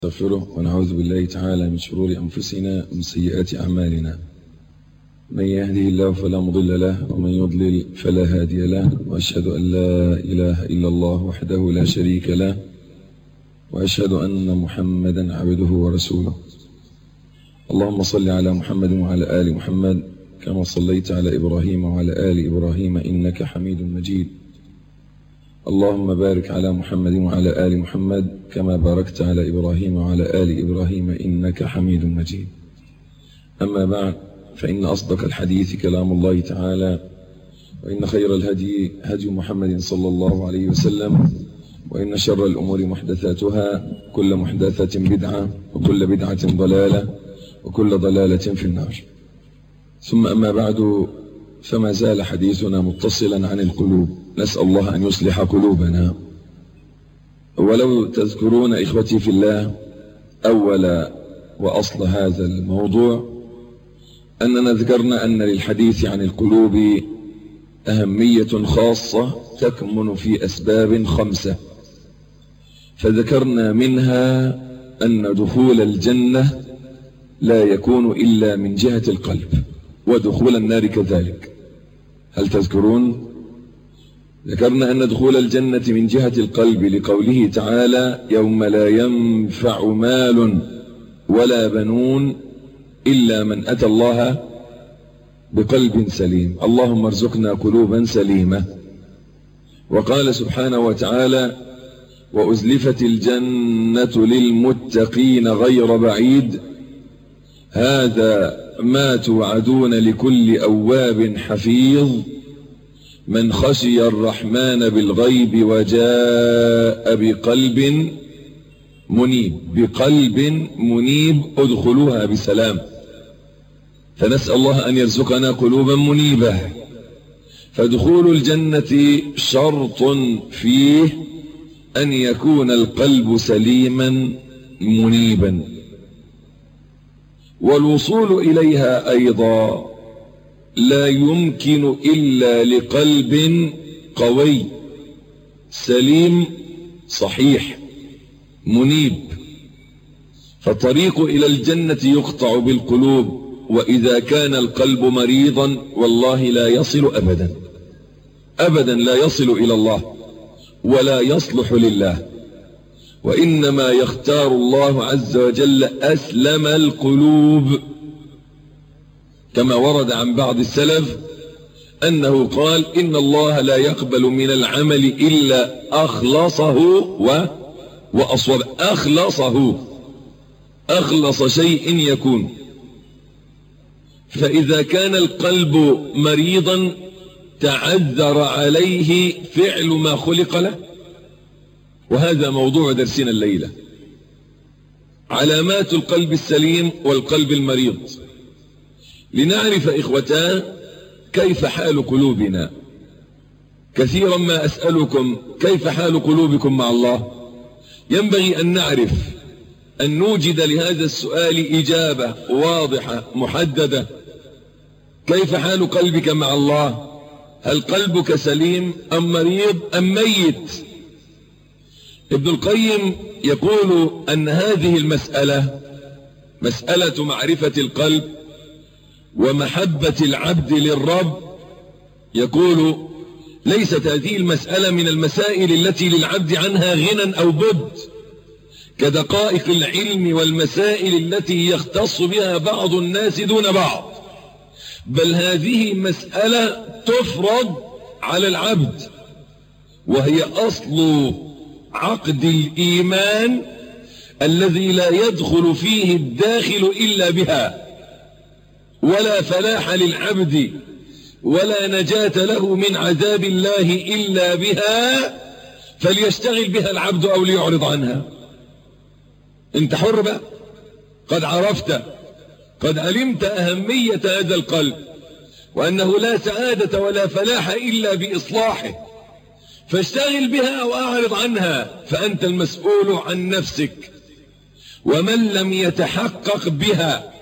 نستغفره ونعوذ بالله تعالى من شرور أنفسنا ومن سيئات أعمالنا. من يهده الله فلا مضل له ومن يضلل فلا هادي له، وأشهد أن لا إله إلا الله وحده لا شريك له، وأشهد أن محمدا عبده ورسوله. اللهم صل على محمد وعلى آل محمد كما صليت على إبراهيم وعلى آل إبراهيم إنك حميد مجيد. اللهم بارك على محمد وعلى آل محمد كما باركت على إبراهيم وعلى آل إبراهيم إنك حميد مجيد. أما بعد، فإن أصدق الحديث كلام الله تعالى، وإن خير الهدي هدي محمد صلى الله عليه وسلم، وإن شر الأمور محدثاتها، كل محدثة بدعة، وكل بدعة ضلالة، وكل ضلالة في النار. ثم أما بعد، فما زال حديثنا متصلا عن القلوب. نسأل الله أن يصلح قلوبنا. ولو تذكرون إخوتي في الله أول وأصل هذا الموضوع أننا ذكرنا أن للحديث عن القلوب أهمية خاصة تكمن في أسباب 5، فذكرنا منها أن دخول الجنة لا يكون إلا من جهة القلب، ودخول النار كذلك. هل تذكرون؟ ذكرنا أن دخول الجنة من جهة القلب لقوله تعالى: يوم لا ينفع مال ولا بنون إلا من أتى الله بقلب سليم. اللهم ارزقنا قلوبا سليمة. وقال سبحانه وتعالى: وأزلفت الجنة للمتقين غير بعيد هذا ما توعدون لكل أواب حفيظ من خشي الرحمن بالغيب وجاء بقلب منيب ادخلوها بسلام. فنسأل الله أن يرزقنا قلوبا منيبة. فدخول الجنة شرط فيه أن يكون القلب سليما منيبا، والوصول إليها أيضا لا يمكن إلا لقلب قوي سليم صحيح منيب. فالطريق إلى الجنة يقطع بالقلوب، وإذا كان القلب مريضا والله لا يصل أبدا لا يصل إلى الله ولا يصلح لله. وإنما يختار الله عز وجل أسلم القلوب، كما ورد عن بعض السلف أنه قال: إن الله لا يقبل من العمل إلا أخلصه وأصوب. أخلص شيء يكون. فإذا كان القلب مريضا تعذر عليه فعل ما خلق له. وهذا موضوع درسنا الليلة: علامات القلب السليم والقلب المريض، لنعرف إخوتان كيف حال قلوبنا. كثيرا ما أسألكم: كيف حال قلوبكم مع الله؟ ينبغي أن نعرف، أن نوجد لهذا السؤال إجابة واضحة محددة. كيف حال قلبك مع الله؟ هل قلبك سليم أم مريض أم ميت؟ ابن القيم يقول أن هذه المسألة مسألة معرفة القلب ومحبة العبد للرب. يقول: ليست هذه المسألة من المسائل التي للعبد عنها غنى أو بد، كدقائق العلم والمسائل التي يختص بها بعض الناس دون بعض، بل هذه مسألة تفرض على العبد، وهي أصل عقد الإيمان الذي لا يدخل فيه الداخل إلا بها، ولا فلاح للعبد ولا نجاة له من عذاب الله إلا بها، فليشتغل بها العبد أو ليعرض عنها. انت حر بقى، قد عرفت، قد علمت أهمية هذا القلب، وأنه لا سعادة ولا فلاح إلا بإصلاحه، فاشتغل بها وأعرض عنها، فأنت المسؤول عن نفسك. ومن لم يتحقق بها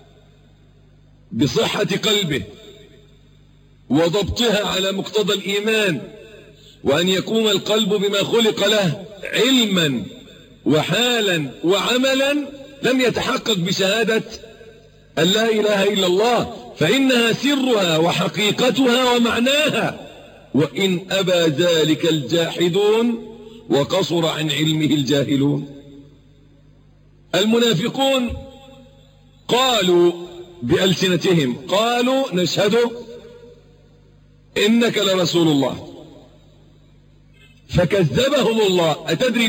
بصحة قلبه وضبطها على مقتضى الإيمان، وأن يكون القلب بما خلق له علما وحالا وعملا لم يتحقق بشهادة أن لا إله إلا الله، فإنها سرها وحقيقتها ومعناها. وإن أبى ذلك الجاحدون وقصر عن علمه الجاهلون. المنافقون قالوا بألسنتهم، قالوا نشهد إنك لرسول الله، فكذبهم الله. أتدري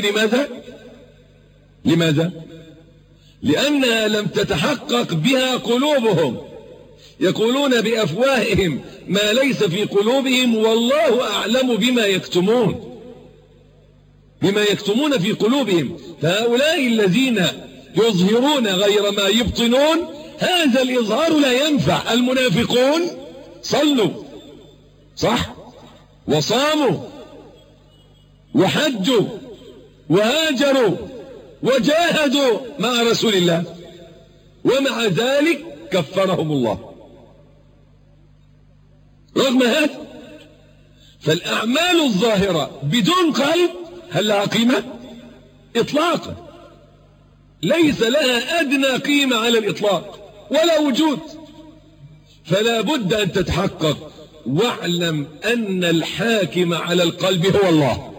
لماذا؟ لأنها لم تتحقق بها قلوبهم. يقولون بأفواههم ما ليس في قلوبهم، والله أعلم بما يكتمون في قلوبهم. فهؤلاء الذين يظهرون غير ما يبطنون، هذا الإظهار لا ينفع. المنافقون صلوا صح وصاموا وحجوا وهاجروا وجاهدوا مع رسول الله، ومع ذلك كفرهم الله رغم هذا. فالأعمال الظاهرة بدون قلب هل لها قيمة؟ إطلاقا ليس لها أدنى قيمة على الإطلاق ولا وجود. فلا بد أن تتحقق. واعلم أن الحاكم على القلب هو الله.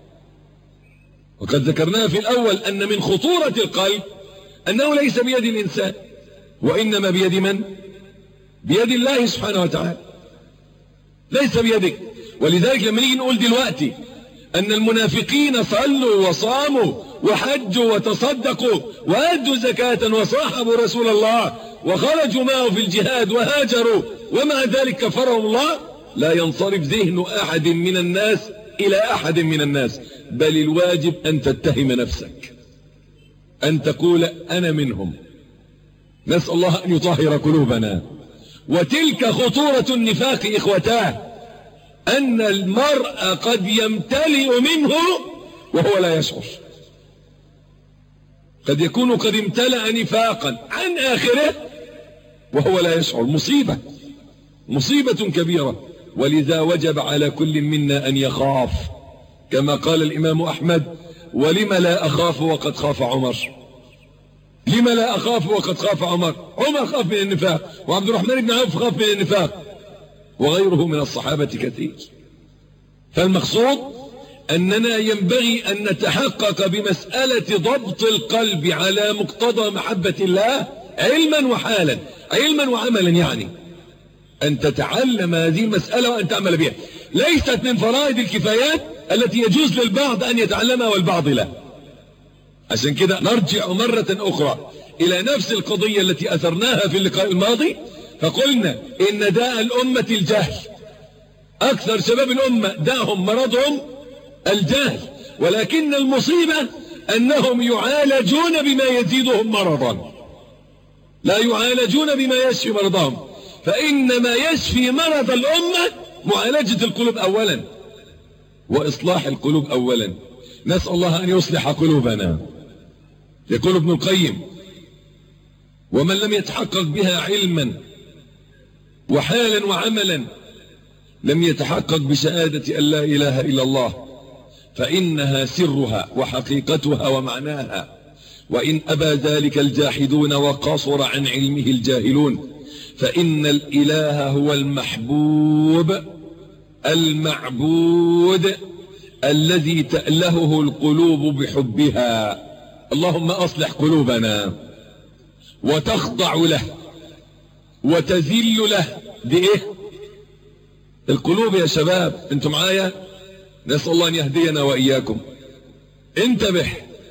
وقد ذكرناها في الأول أن من خطورة القلب أنه ليس بيد الإنسان، وإنما بيد من؟ بيد الله سبحانه وتعالى، ليس بيدك. ولذلك لما نيجي نقول دلوقتي أن المنافقين صلوا وصاموا وحجوا وتصدقوا وأدوا زكاة وصاحبوا رسول الله وخرجوا معه في الجهاد وهاجروا ومع ذلك كفرهم الله، لا ينصرف ذهن أحد من الناس إلى أحد من الناس، بل الواجب أن تتهم نفسك، أن تقول أنا منهم. نسأل الله أن يطهر قلوبنا. وتلك خطورة النفاق إخوتاه، أن المرء قد يمتلئ منه وهو لا يشعر. قد يكون قد امتلأ نفاقا عن آخره وهو لا يشعر. مصيبة كبيرة. ولذا وجب على كل منا أن يخاف، كما قال الإمام أحمد: ولم لا أخاف وقد خاف عمر. لما لا أخاف وقد خاف عمر؟ عمر خاف من النفاق، وعبد الرحمن بن عوف خاف من النفاق، وغيره من الصحابة كثير. فالمقصود أننا ينبغي أن نتحقق بمسألة ضبط القلب على مقتضى محبة الله علما وحالا، علما وعملا. يعني أن تتعلم هذه المسألة وأن تعمل بها. ليست من فرائض الكفايات التي يجوز للبعض أن يتعلمها والبعض لا. عشان كده نرجع مرة أخرى إلى نفس القضية التي أثرناها في اللقاء الماضي، فقلنا إن داء الأمة الجهل. أكثر شباب الأمة داهم مرضهم الجهل، ولكن المصيبة أنهم يعالجون بما يزيدهم مرضا، لا يعالجون بما يشفي مرضهم. فإنما يشفي مرض الأمة معالجة القلوب أولا وإصلاح القلوب أولا. نسأل الله أن يصلح قلوبنا. يقول ابن القيم: ومن لم يتحقق بها علما وحالا وعملا لم يتحقق بشهادة أن لا إله إلا الله، فإنها سرها وحقيقتها ومعناها. وإن أبى ذلك الجاحدون وقصر عن علمه الجاهلون، فإن الإله هو المحبوب المعبود الذي تألهه القلوب بحبها. اللهم أصلح قلوبنا وتخضع له وتذل له. دي إيه؟ القلوب يا شباب، انتم معايا؟ نسأل الله أن يهدينا وإياكم. انتبه،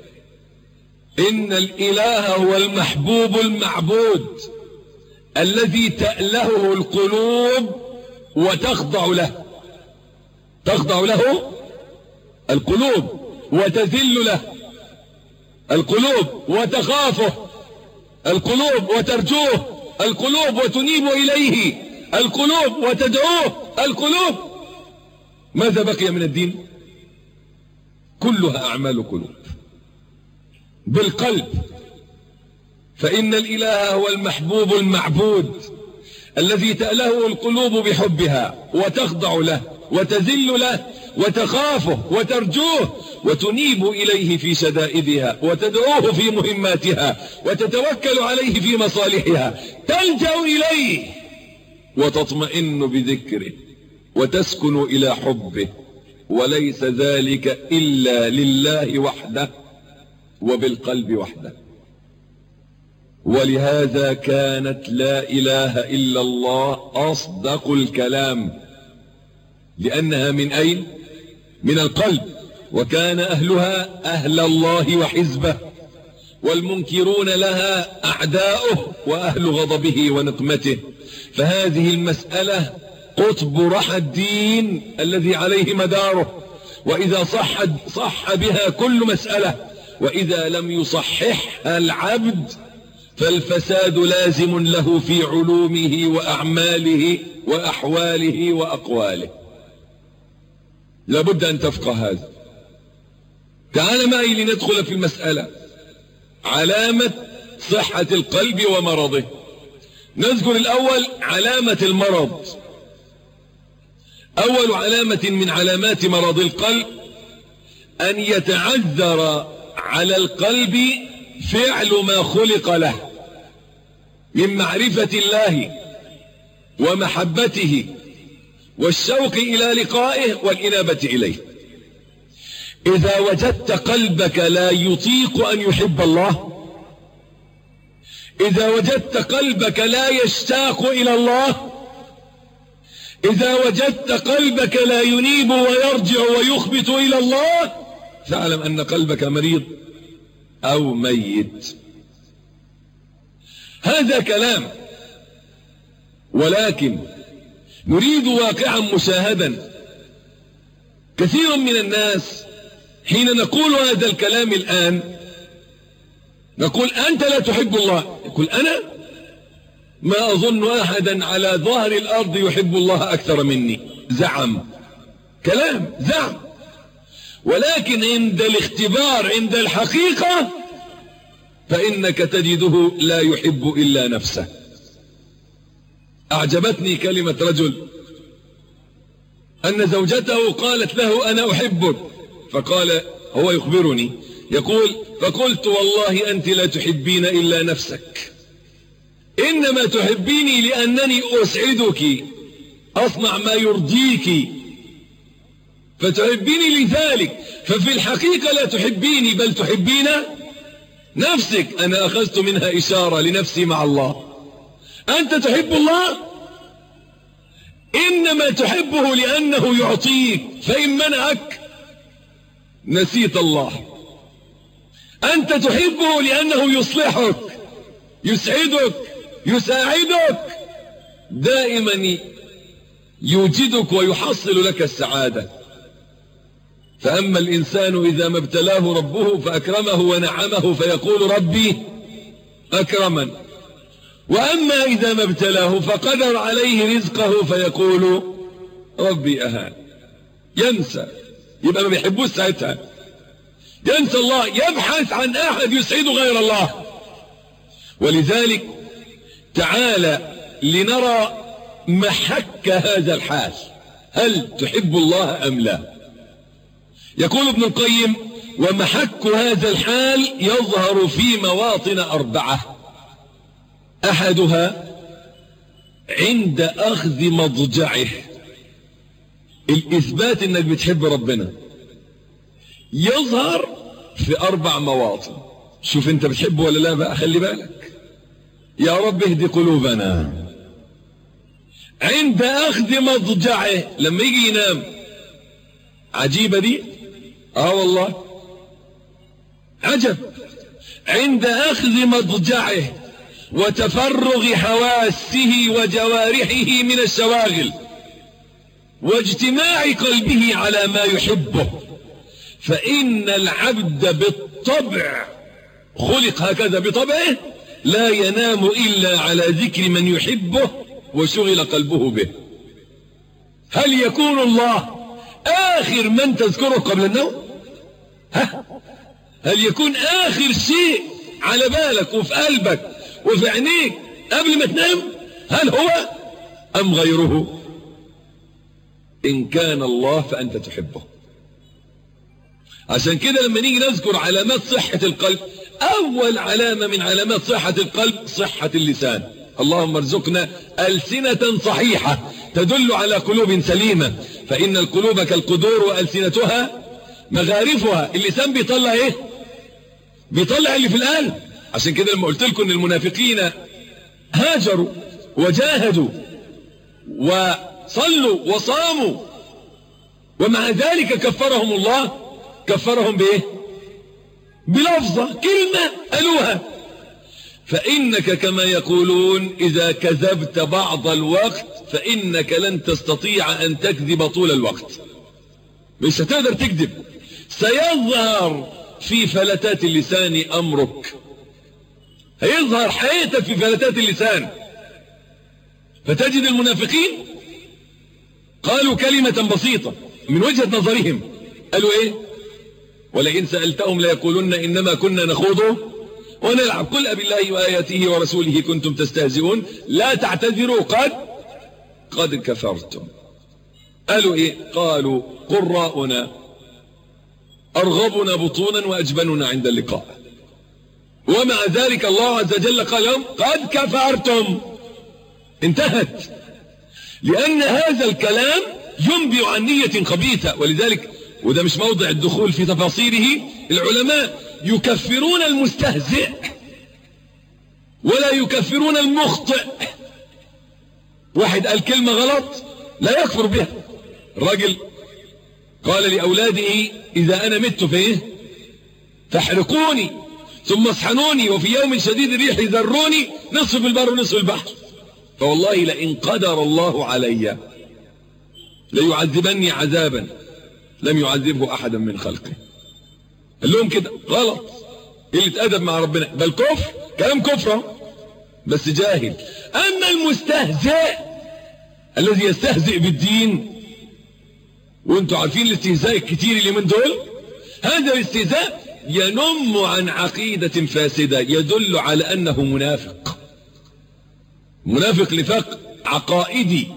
إن الإله هو المحبوب المعبود الذي تألهه القلوب وتخضع له. تخضع له القلوب وتذل له القلوب، وتخافه القلوب وترجوه القلوب، وتنيب إليه القلوب وتدعوه القلوب. ماذا بقي من الدين؟ كلها أعمال قلوب بالقلب. فإن الإله هو المحبوب المعبود الذي تألهه القلوب بحبها وتخضع له وتذل له وتخافه وترجوه وتنيب إليه في شدائدها وتدعوه في مهماتها وتتوكل عليه في مصالحها، تلجأ إليه وتطمئن بذكره وتسكن إلى حبه، وليس ذلك إلا لله وحده وبالقلب وحده. ولهذا كانت لا إله إلا الله أصدق الكلام، لأنها من أين؟ من القلب. وكان أهلها أهل الله وحزبه، والمنكرون لها أعداؤه وأهل غضبه ونقمته. فهذه المسألة قطب رحى الدين الذي عليه مداره، وإذا صح بها كل مسألة، وإذا لم يصححها العبد فالفساد لازم له في علومه وأعماله وأحواله وأقواله. لابد أن تفقه هذا. تعال معي لندخل في المسألة، علامة صحة القلب ومرضه. نذكر الأول علامة المرض. أول علامة من علامات مرض القلب أن يتعذر على القلب فعل ما خلق له من معرفة الله ومحبته والشوق إلى لقائه والإنابة إليه. إذا وجدت قلبك لا يطيق أن يحب الله، إذا وجدت قلبك لا يشتاق إلى الله، إذا وجدت قلبك لا ينيب ويرجع ويخبت إلى الله، فاعلم أن قلبك مريض أو ميت. هذا كلام، ولكن نريد واقعا مشاهدا. كثير من الناس حين نقول هذا الكلام الآن نقول أنت لا تحب الله، يقول أنا ما أظن أحدا على ظهر الأرض يحب الله أكثر مني. زعم، كلام زعم، ولكن عند الاختبار عند الحقيقة فإنك تجده لا يحب إلا نفسه. أعجبتني كلمة رجل أن زوجته قالت له أنا أحبك، فقال هو يخبرني يقول فقلت والله أنت لا تحبين إلا نفسك، إنما تحبيني لأنني أسعدك أصنع ما يرضيك فتحبيني لذلك، ففي الحقيقة لا تحبيني بل تحبين نفسك. أنا أخذت منها إشارة لنفسي مع الله. أنت تحب الله إنما تحبه لأنه يعطيك، فإن منعك نسيت الله. أنت تحبه لأنه يصلحك يسعدك يساعدك، دائما يوجدك ويحصل لك السعادة. فأما الإنسان إذا ما ابتلاه ربه فأكرمه ونعمه فيقول ربي أكرمن، وأما إذا ما ابتلاه فقدر عليه رزقه فيقول ربي أهان. ينسى، يبقى ما بيحبوش ساعتها، ينسى الله، يبحث عن أحد يسعده غير الله. ولذلك تعالى لنرى محك هذا الحال، هل تحب الله أم لا؟ يقول ابن القيم ومحك هذا الحال يظهر في مواطن 4. أحدها عند أخذ مضجعه، الإثبات أنك بتحب ربنا يظهر في 4 مواطن. شوف أنت بتحبه ولا لا بقى، خلي بالك. يا رب اهدي قلوبنا. عند أخذ مضجعه، لما يجي ينام، عجيبة دي، والله عجب. عند أخذ مضجعه وتفرغ حواسه وجوارحه من الشواغل واجتماع قلبه على ما يحبه، فإن العبد بالطبع خلق هكذا بطبعه، لا ينام إلا على ذكر من يحبه وشغل قلبه به. هل يكون الله آخر من تذكره قبل النوم؟ هل يكون آخر شيء على بالك وفي قلبك وفي عينيك قبل ما تنام؟ هل هو أم غيره؟ إن كان الله فأنت تحبه. عشان كده لما نيجي نذكر علامات صحة القلب، أول علامة من علامات صحة القلب صحة اللسان. اللهم ارزقنا ألسنة صحيحة تدل على قلوب سليمة، فإن القلوب كالقدور وألسنتها مغارفها. اللسان بيطلع إيه؟ بيطلع اللي في القلب. عشان كده لما قلت لكم إن المنافقين هاجروا وجاهدوا وصلوا وصاموا ومع ذلك كفرهم الله، كفرهم بإيه؟ بلفظة، كلمة قالوها. فإنك كما يقولون إذا كذبت بعض الوقت فإنك لن تستطيع أن تكذب طول الوقت. مش هتقدر تكذب. سيظهر في فلتات اللسان أمرك، هيظهر حياتك في فلتات اللسان. فتجد المنافقين قالوا كلمة بسيطة من وجهة نظرهم، قالوا إيه؟ ولئن سألتهم ليقولن إنما كنا نخوض ونلعب. قل أبالله وآياته ورسوله كنتم تستهزئون لا تعتذروا قد كفرتم. قالوا إيه؟ قالوا قراؤنا أرغبنا بطونا وأجبننا عند اللقاء. ومع ذلك الله عز وجل قال لهم قد كفرتم. انتهت. لأن هذا الكلام ينبئ عن نية خبيثة. ولذلك وده مش موضع الدخول في تفاصيله، العلماء يكفرون المستهزئ ولا يكفرون المخطئ. واحد قال كلمة غلط لا يكفر بها. الراجل قال لأولاده إذا أنا مت فيه فاحرقوني ثم اصحنوني وفي يوم شديد الريح ذروني نصف البر ونصف البحر، فوالله لئن قدر الله علي ليعذبني عذابا لم يعذبه أحدا من خلقه. قال لهم كده غلط، قلة أدب مع ربنا، بل كفر، كلام كفر بس جاهل. أما المستهزئ الذي يستهزئ بالدين، وانتوا عارفين الاستهزاء الكتير اللي من دول، هذا الاستهزاء ينم عن عقيدة فاسدة يدل على أنه منافق. منافق نفاق عقائدي،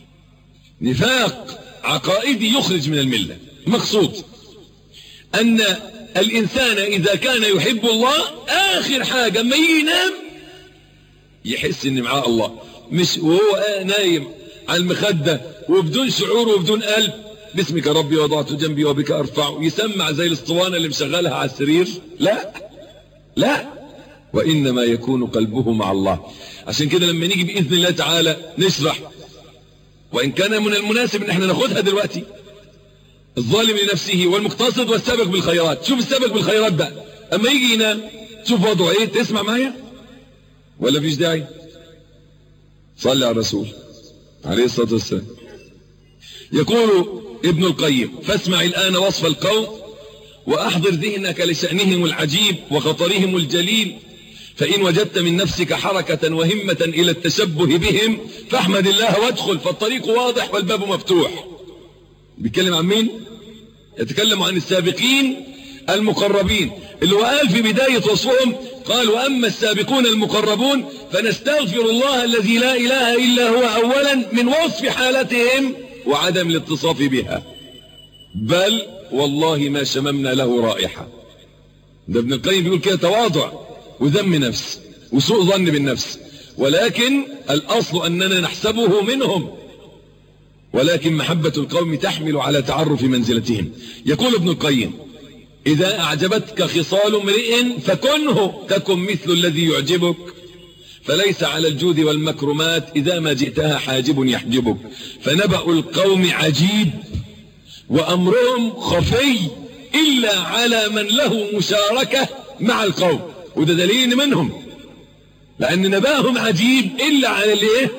نفاق عقائدي يخرج من الملة. مقصود أن الإنسان إذا كان يحب الله آخر حاجة ما ينام يحس إن معاه الله، مش وهو نايم على المخدة وبدون شعور وبدون قلب باسمك ربي وضعت جنبي وبك أرفع، يسمع زي الاسطوانة اللي مشغلها على السرير. لا، وإنما يكون قلبه مع الله. عشان كده لما نيجي بإذن الله تعالى نشرح، وإن كان من المناسب إن احنا ناخدها دلوقتي، الظالم لنفسه والمقتصد والسابق بالخيرات. شوف السابق بالخيرات بقى أما يجي ينام شوف وضعه إيه. تسمع معايا ولا فيش داعي؟ صلي على الرسول عليه الصلاة والسلام. يقول ابن القيم فاسمع الآن وصف القوم وأحضر ذهنك لشأنهم العجيب وخطرهم الجليل، فإن وجدت من نفسك حركة وهمة إلى التشبه بهم فاحمد الله وادخل، فالطريق واضح والباب مفتوح. بيتكلم عن مين؟ يتكلم عن السابقين المقربين اللي هو قال في بداية وصفهم قال وأما السابقون المقربون فنستغفر الله الذي لا إله إلا هو أولا من وصف حالتهم وعدم الاتصاف بها، بل والله ما شممنا له رائحة. ده ابن القيم بيقول كده تواضع وذم نفس وسوء ظن بالنفس، ولكن الأصل أننا نحسبه منهم، ولكن محبة القوم تحمل على تعرف منزلتهم. يقول ابن القيم إذا أعجبتك خصال امرئ فكنه تكن مثل الذي يعجبك، فليس على الجود والمكرمات إذا ما جئتها حاجب يحجبك، فنبأ القوم عجيب وأمرهم خفي إلا على من له مشاركة مع القوم. وده دليل منهم، لأن نبأهم عجيب إلا على الايه؟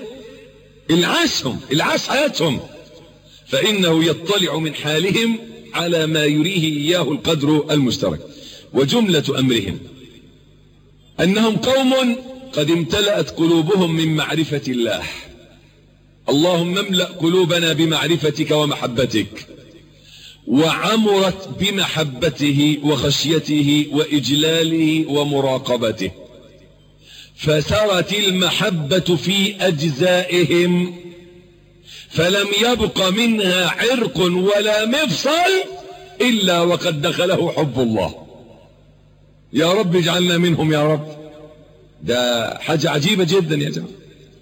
العاش حياتهم، فإنه يطلع من حالهم على ما يريه إياه القدر المشترك. وجملة أمرهم أنهم قوم قد امتلأت قلوبهم من معرفة الله. اللهم املأ قلوبنا بمعرفتك ومحبتك، وعمرت بمحبته وخشيته وإجلاله ومراقبته، فسرت المحبة في أجزائهم فلم يبق منها عرق ولا مفصل إلا وقد دخله حب الله. يا رب اجعلنا منهم يا رب. ده حاجة عجيبة جدا يا جماعة.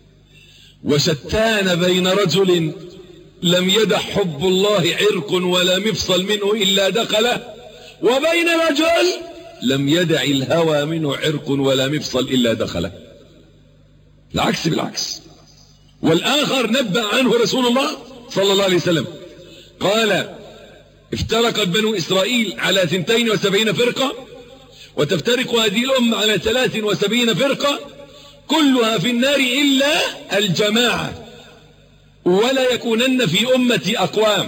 وشتان بين رجل لم يدع حب الله عرق ولا مفصل منه إلا دخله، وبين رجل لم يدع الهوى منه عرق ولا مفصل إلا دخله. العكس بالعكس. والآخر نبأ عنه رسول الله صلى الله عليه وسلم قال: افترقت بنو إسرائيل على 72 فرقة، وتفترق هذه الأمة على 73 فرقة، كلها في النار إلا الجماعة. ولا يكونن في أمتي أقوام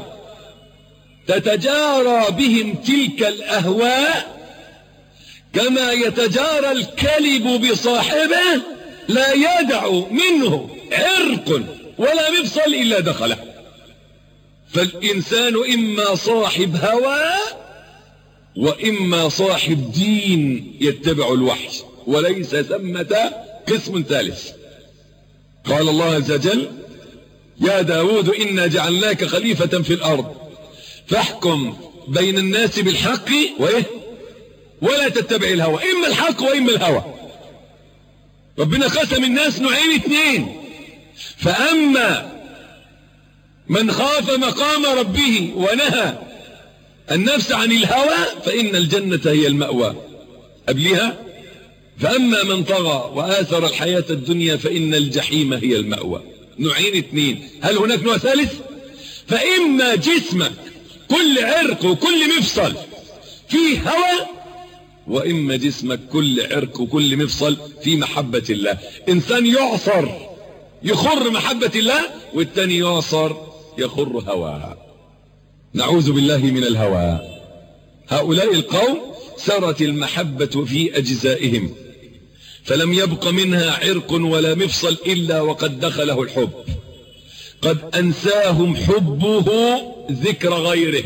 تتجارى بهم تلك الأهواء كما يتجارى الكلب بصاحبه، لا يدع منه عرق ولا مفصل إلا دخله. فالإنسان إما صاحب هوى وإما صاحب دين يتبع الوحي، وليس ثمة قسم ثالث. قال الله عز وجل: يا داود إنا جعلناك خليفة في الأرض فاحكم بين الناس بالحق ولا تتبع الهوى. إما الحق وإما الهوى. ربنا قسم الناس نوعين اثنين: فأما من خاف مقام ربه ونهى النفس عن الهوى فإن الجنة هي المأوى. قبلها: فأما من طغى وآثر الحياة الدنيا فإن الجحيم هي المأوى. نوعين اثنين. هل هناك نوع ثالث؟ فإما جسمك كل عرق وكل مفصل فيه هوى، وإما جسمك كل عرق وكل مفصل في محبة الله. إنسان يعصر يخر محبة الله، والتاني يعصر يخر هوى. نعوذ بالله من الهوى. هؤلاء القوم سرت المحبة في أجزائهم، فلم يبق منها عرق ولا مفصل إلا وقد دخله الحب. قد أنساهم حبه ذكر غيره،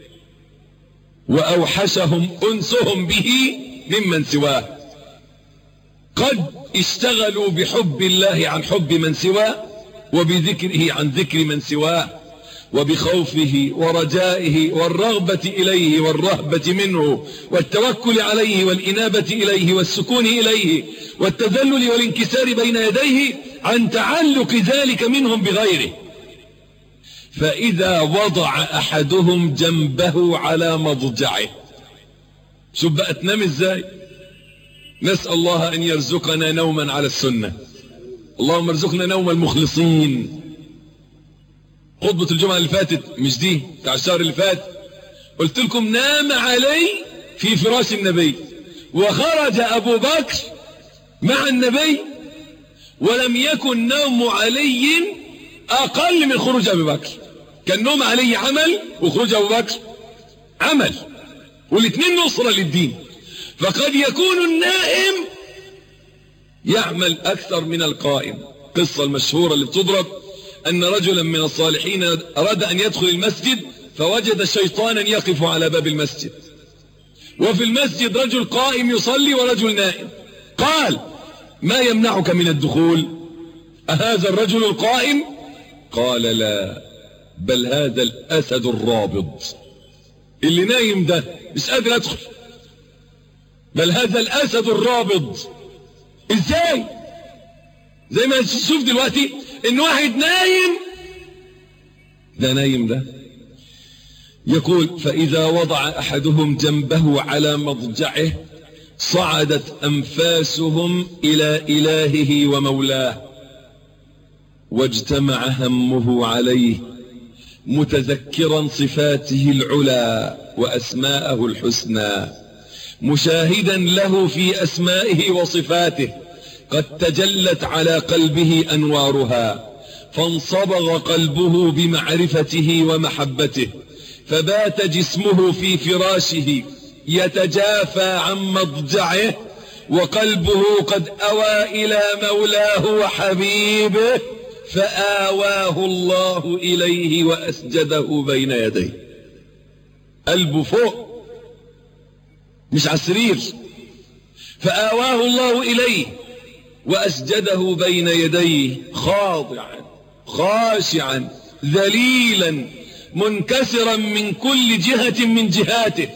وأوحشهم أنسهم به ممن سواه. قد اشتغلوا بحب الله عن حب من سواه، وبذكره عن ذكر من سواه، وبخوفه ورجائه والرغبة إليه والرهبة منه والتوكل عليه والإنابة إليه والسكون إليه والتذلل والانكسار بين يديه عن تعلق ذلك منهم بغيره. فإذا وضع أحدهم جنبه على مضجعه، شوف بقى تنام ازاي. نسأل الله أن يرزقنا نوما على السنة. اللهم ارزقنا نوم المخلصين. خطبة الجمعة اللي فاتت، مش دي، بتاع الشهر اللي فات، قلت لكم نام علي في فراش النبي، وخرج أبو بكر مع النبي، ولم يكن نوم علي أقل من خروج أبو بكر. كان نوم علي عمل وخروج أبو بكر عمل، والاثنين نصرة للدين. فقد يكون النائم يعمل أكثر من القائم. قصة المشهورة اللي بتضرب أن رجلا من الصالحين أراد أن يدخل المسجد، فوجد شيطانا يقف على باب المسجد، وفي المسجد رجل قائم يصلي ورجل نائم. قال: ما يمنعك من الدخول؟ أهذا الرجل القائم؟ قال: لا، بل هذا الأسد الرابض اللي نايم ده مش قادر أدخل. بل هذا الأسد الرابض. إزاي؟ زي ما تشوف دلوقتي إن واحد نايم، ده نايم ده يقول: فإذا وضع أحدهم جنبه على مضجعه صعدت أنفاسهم إلى إلهه ومولاه، واجتمع همه عليه، متذكرا صفاته العلى وأسماءه الحسنى، مشاهدا له في أسمائه وصفاته قد تجلت على قلبه أنوارها، فانصبغ قلبه بمعرفته ومحبته، فبات جسمه في فراشه يتجافى عن مضجعه، وقلبه قد أوى إلى مولاه وحبيبه، فآواه الله إليه وأسجده بين يديه. قلبه فوق مش على السرير. فآواه الله إليه وأسجده بين يديه خاضعا خاشعا ذليلا منكسرا من كل جهة من جهاته،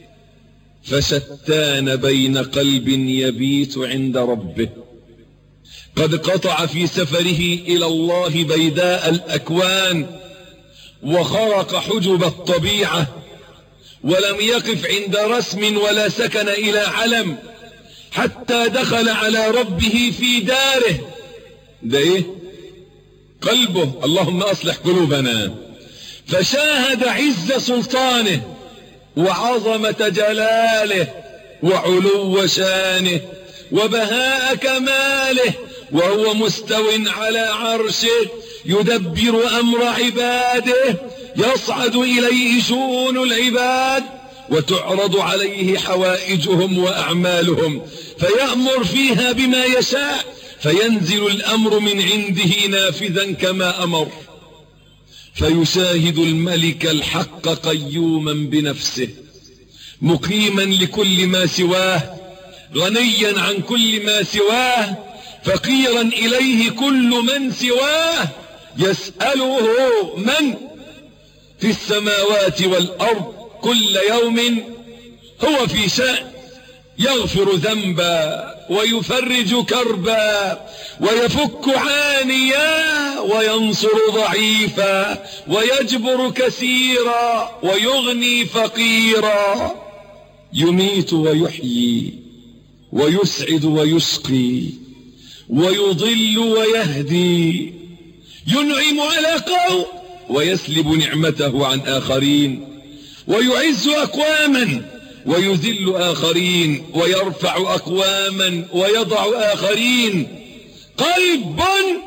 فشتان بين قلب يبيت عند ربه قد قطع في سفره إلى الله بيداء الأكوان وخرق حجب الطبيعة، ولم يقف عند رسم ولا سكن إلى علم، حتى دخل على ربه في داره. ده ايه؟ قلبه. اللهم أصلح قلوبنا. فشاهد عز سلطانه وعظمة جلاله وعلو شانه وبهاء كماله، وهو مستو على عرشه يدبر أمر عباده، يصعد إليه شؤون العباد وتعرض عليه حوائجهم وأعمالهم، فيأمر فيها بما يشاء، فينزل الأمر من عنده نافذا كما أمر، فيشاهد الملك الحق قيوما بنفسه مقيما لكل ما سواه، غنيا عن كل ما سواه، فقيرا إليه كل من سواه، يسأله من في السماوات والأرض كل يوم هو في شأن، يغفر ذنبا ويفرج كربا ويفك عانيا وينصر ضعيفا ويجبر كثيرا ويغني فقيرا، يميت ويحيي ويسعد ويسقي ويضل ويهدي، ينعم على قوم ويسلب نعمته عن آخرين، ويعز أقواما ويذل آخرين، ويرفع أقواما ويضع آخرين. قلب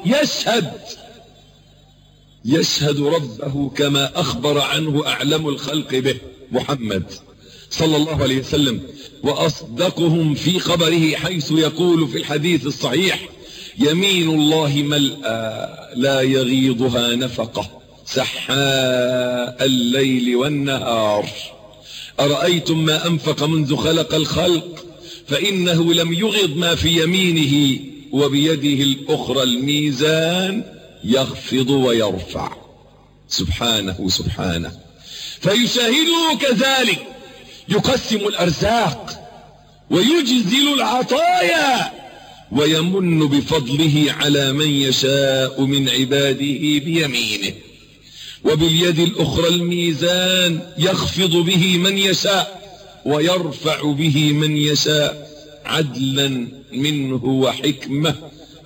يشهد ربه كما أخبر عنه أعلم الخلق به محمد صلى الله عليه وسلم، وأصدقهم في خبره، حيث يقول في الحديث الصحيح: يمين الله ملأى لا يغيضها نفقة سحاء الليل والنهار، أرأيتم ما أنفق منذ خلق الخلق فإنه لم يغض ما في يمينه، وبيده الأخرى الميزان يخفض ويرفع. سبحانه سبحانه. فيشاهده كذلك، يقسم الأرزاق ويجزل العطايا ويمن بفضله على من يشاء من عباده بيمينه، وباليد الأخرى الميزان يخفض به من يشاء ويرفع به من يشاء، عدلا منه وحكمة،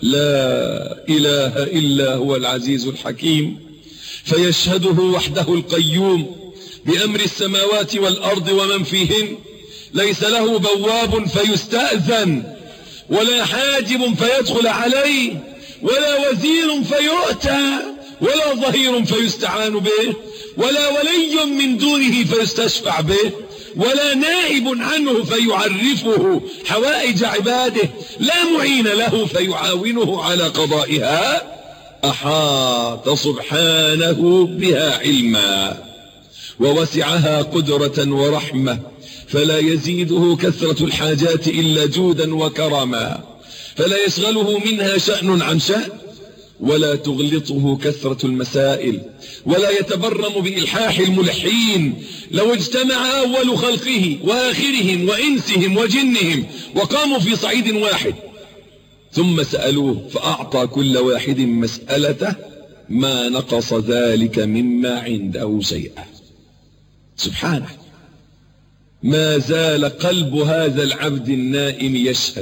لا إله إلا هو العزيز الحكيم. فيشهده وحده القيوم بأمر السماوات والأرض ومن فيهن، ليس له بواب فيستأذن، ولا حاجب فيدخل عليه، ولا وزير فيؤتى، ولا ظهير فيستعان به، ولا ولي من دونه فيستشفع به، ولا نائب عنه فيعرفه حوائج عباده، لا معين له فيعاونه على قضائها، أحاط سبحانه بها علما ووسعها قدرة ورحمة، فلا يزيده كثرة الحاجات إلا جودا وكرما، فلا يشغله منها شأن عن شأن، ولا تغلطه كثرة المسائل، ولا يتبرم بإلحاح الملحين. لو اجتمع أول خلقه وآخرهم وإنسهم وجنهم وقاموا في صعيد واحد ثم سألوه فأعطى كل واحد مسألته، ما نقص ذلك مما عنده شيئا. سبحانه. ما زال قلب هذا العبد النائم يشهد،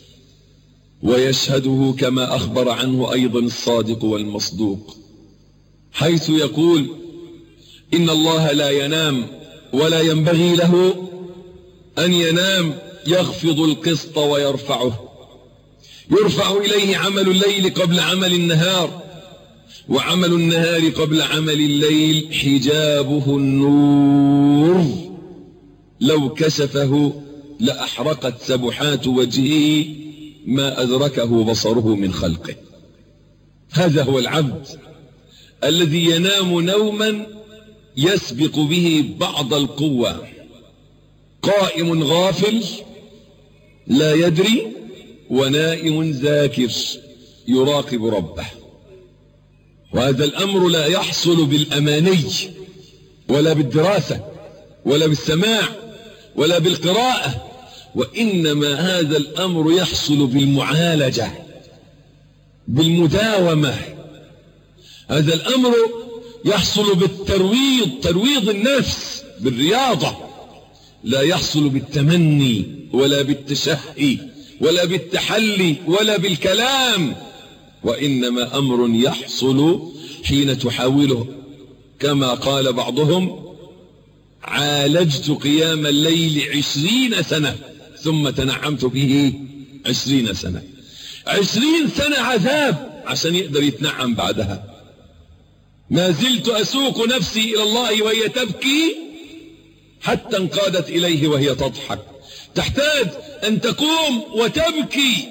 ويشهده كما أخبر عنه أيضا الصادق والمصدوق، حيث يقول: إن الله لا ينام ولا ينبغي له أن ينام، يخفض القسط ويرفعه، يرفع إليه عمل الليل قبل عمل النهار، وعمل النهار قبل عمل الليل حجابه النور، لو كشفه لأحرقت سبحات وجهه ما أدركه بصره من خلقه. هذا هو العبد الذي ينام نوما يسبق به بعض القوة، قائم غافل لا يدري، ونائم ذاكر يراقب ربه. وهذا الأمر لا يحصل بالأماني ولا بالدراسة ولا بالسماع ولا بالقراءة، وإنما هذا الأمر يحصل بالمعالجة، بالمداومة. هذا الأمر يحصل بالترويض، ترويض النفس بالرياضة، لا يحصل بالتمني ولا بالتشهي ولا بالتحلي ولا بالكلام، وإنما أمر يحصل حين تحاوله. كما قال بعضهم: عالجت قيام الليل 20 سنة ثم تنعمت به 20 سنة. 20 سنة عذاب عشان يقدر يتنعم بعدها. ما زلت أسوق نفسي إلى الله وهي تبكي حتى انقادت إليه وهي تضحك. تحتاج أن تقوم وتبكي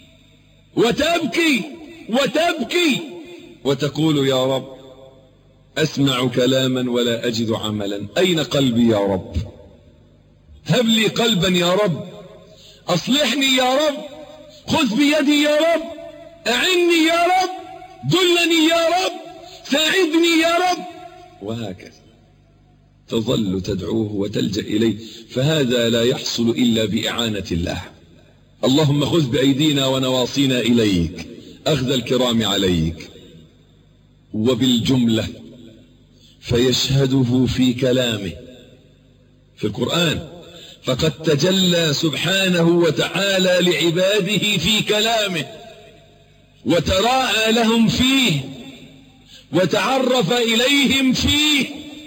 وتبكي وتبكي وتقول: يا رب، أسمع كلاما ولا أجد عملا، أين قلبي يا رب؟ هب لي قلبا يا رب، أصلحني يا رب، خذ بيدي يا رب، أعني يا رب، دلني يا رب، ساعدني يا رب. وهكذا تظل تدعوه وتلجأ إليه، فهذا لا يحصل إلا بإعانة الله. اللهم خذ بأيدينا ونواصينا إليك أخذ الكرام عليك. وبالجملة فيشهده في كلامه في القرآن، فقد تجلى سبحانه وتعالى لعباده في كلامه، وتراءى لهم فيه، وتعرف إليهم فيه.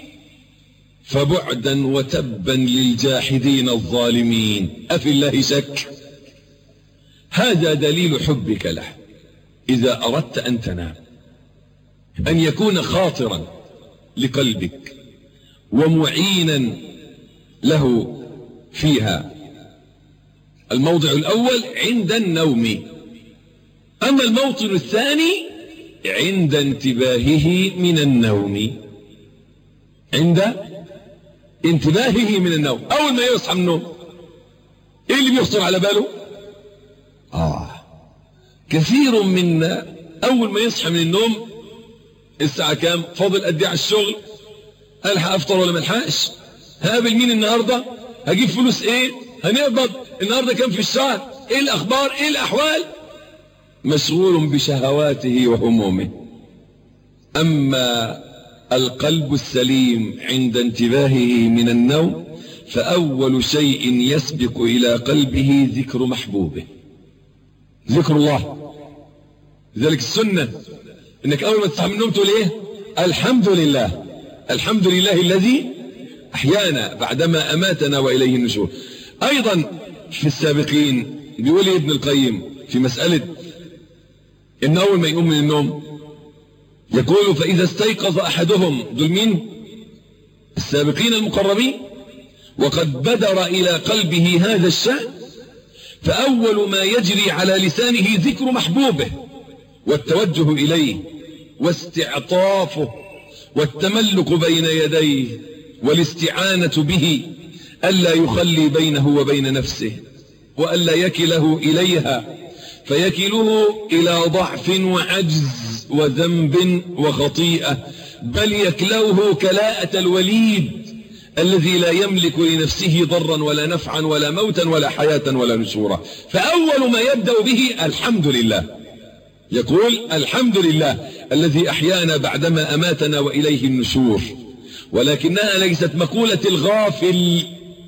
فبعدا وتبا للجاحدين الظالمين، أفي الله شك؟ هذا دليل حبك له. إذا أردت أن تنام أن يكون خاطرا لقلبك ومعينا له فيها. الموضع الأول عند النوم، أما الموطن الثاني عند انتباهه من النوم. عند انتباهه من النوم، أول ما يصحى من النوم إيه اللي بيخطر على باله؟ كثير منا أول ما يصحى من النوم الساعة كام؟ فاضل قد ايه على الشغل؟ ألحق أفطر ولا ملحقش؟ هقابل مين النهاردة؟ هجيب فلوس ايه؟ هنقبض النهاردة كام في الشهر؟ ايه الأخبار؟ ايه الأحوال؟ مشغول بشهواته وهمومه. أما القلب السليم عند انتباهه من النوم فأول شيء يسبق إلى قلبه ذكر محبوبه، ذكر الله. لذلك السنة انك اول ما تصحى من النوم تقول ايه؟ الحمد لله، الحمد لله الذي احيانا بعدما اماتنا واليه النشور. ايضا في السابقين بيقول ابن القيم في مسألة ان اول ما يقوم من النوم يقول: فاذا استيقظ احدهم، دول مين؟ السابقين المقربين، وقد بدر الى قلبه هذا الشأن، فاول ما يجري على لسانه ذكر محبوبه والتوجه إليه واستعطافه والتملك بين يديه والاستعانة به، ألا يخلي بينه وبين نفسه وألا يكله إليها فيكله إلى ضعف وعجز وذنب وخطيئة، بل يكلوه كلاءة الوليد الذي لا يملك لنفسه ضرا ولا نفعا ولا موتا ولا حياة ولا نشورا. فأول ما يبدأ به الحمد لله، يقول: الحمد لله الذي أحيانا بعدما أماتنا وإليه النشور. ولكنها ليست مقولة الغافل